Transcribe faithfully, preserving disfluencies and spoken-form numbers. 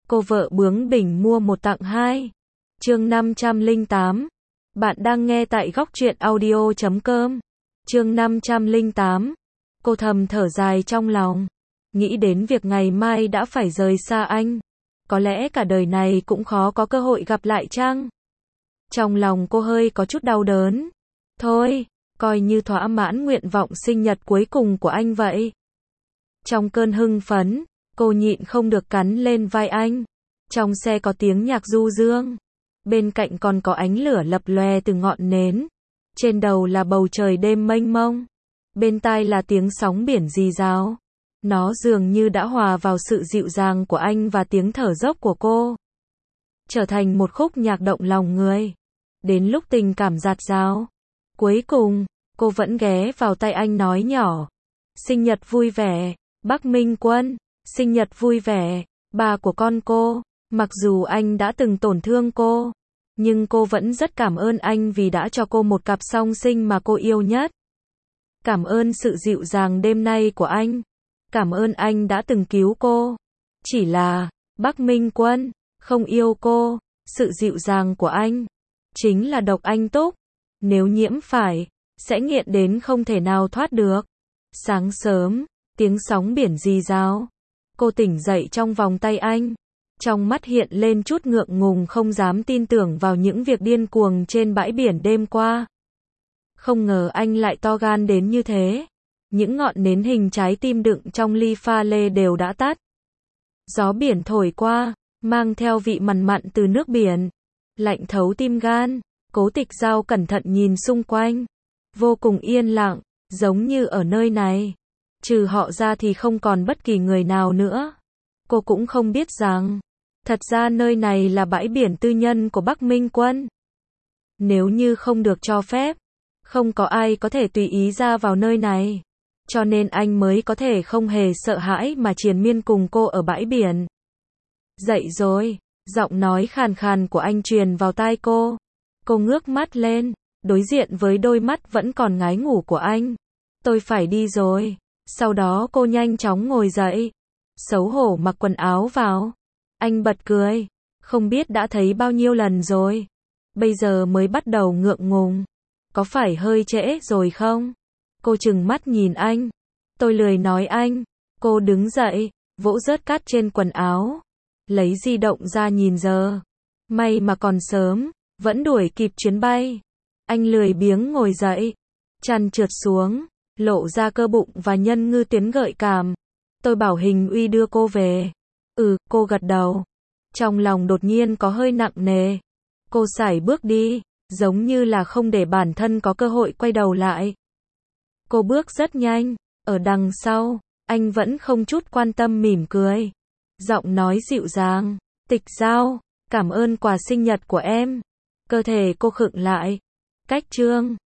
Cô vợ bướng bỉnh mua một tặng hai. Chương năm trăm lẻ tám. Bạn đang nghe tại góc truyện audio chấm com. Chương năm trăm lẻ tám. Cô thầm thở dài trong lòng, nghĩ đến việc ngày mai đã phải rời xa anh. Có lẽ cả đời này cũng khó có cơ hội gặp lại chăng? Trong lòng cô hơi có chút đau đớn. Thôi, coi như thỏa mãn nguyện vọng sinh nhật cuối cùng của anh vậy. Trong cơn hưng phấn, cô nhịn không được cắn lên vai anh. Trong xe có tiếng nhạc du dương, bên cạnh còn có ánh lửa lập lòe từ ngọn nến. Trên đầu là bầu trời đêm mênh mông, bên tai là tiếng sóng biển rì rào. Nó dường như đã hòa vào sự dịu dàng của anh và tiếng thở dốc của cô, trở thành một khúc nhạc động lòng người. Đến lúc tình cảm dạt dào, cuối cùng, cô vẫn ghé vào tai anh nói nhỏ: sinh nhật vui vẻ, Bắc Minh Quân, sinh nhật vui vẻ, ba của con cô. Mặc dù anh đã từng tổn thương cô, nhưng cô vẫn rất cảm ơn anh vì đã cho cô một cặp song sinh mà cô yêu nhất. Cảm ơn sự dịu dàng đêm nay của anh. Cảm ơn anh đã từng cứu cô. Chỉ là, Bắc Minh Quân không yêu cô. Sự dịu dàng của anh chính là độc anh túc. Nếu nhiễm phải, sẽ nghiện đến không thể nào thoát được. Sáng sớm, tiếng sóng biển rì rào. Cô tỉnh dậy trong vòng tay anh. Trong mắt hiện lên chút ngượng ngùng, không dám tin tưởng vào những việc điên cuồng trên bãi biển đêm qua. Không ngờ anh lại to gan đến như thế. Những ngọn nến hình trái tim đựng trong ly pha lê đều đã tắt. Gió biển thổi qua, mang theo vị mặn mặn từ nước biển, lạnh thấu tim gan. Cố Tịch Giao cẩn thận nhìn xung quanh, vô cùng yên lặng, giống như ở nơi này, trừ họ ra thì không còn bất kỳ người nào nữa. Cô cũng không biết rằng, thật ra nơi này là bãi biển tư nhân của Bắc Minh Quân. Nếu như không được cho phép, không có ai có thể tùy ý ra vào nơi này. Cho nên anh mới có thể không hề sợ hãi mà triền miên cùng cô ở bãi biển. Dậy rồi, giọng nói khàn khàn của anh truyền vào tai cô. Cô ngước mắt lên, đối diện với đôi mắt vẫn còn ngái ngủ của anh. Tôi phải đi rồi. Sau đó cô nhanh chóng ngồi dậy, xấu hổ mặc quần áo vào. Anh bật cười, không biết đã thấy bao nhiêu lần rồi, bây giờ mới bắt đầu ngượng ngùng. Có phải hơi trễ rồi không? Cô trừng mắt nhìn anh. Tôi lười nói anh. Cô đứng dậy, vỗ rớt cát trên quần áo, lấy di động ra nhìn giờ. May mà còn sớm, vẫn đuổi kịp chuyến bay. Anh lười biếng ngồi dậy, chăn trượt xuống, lộ ra cơ bụng và nhân ngư tuyến gợi cảm. Tôi bảo Hình Uy đưa cô về. Ừ, cô gật đầu. Trong lòng đột nhiên có hơi nặng nề. Cô sải bước đi, giống như là không để bản thân có cơ hội quay đầu lại. Cô bước rất nhanh, ở đằng sau, anh vẫn không chút quan tâm mỉm cười. Giọng nói dịu dàng: Tịch Giao, cảm ơn quà sinh nhật của em. Cơ thể cô khựng lại. Cách chương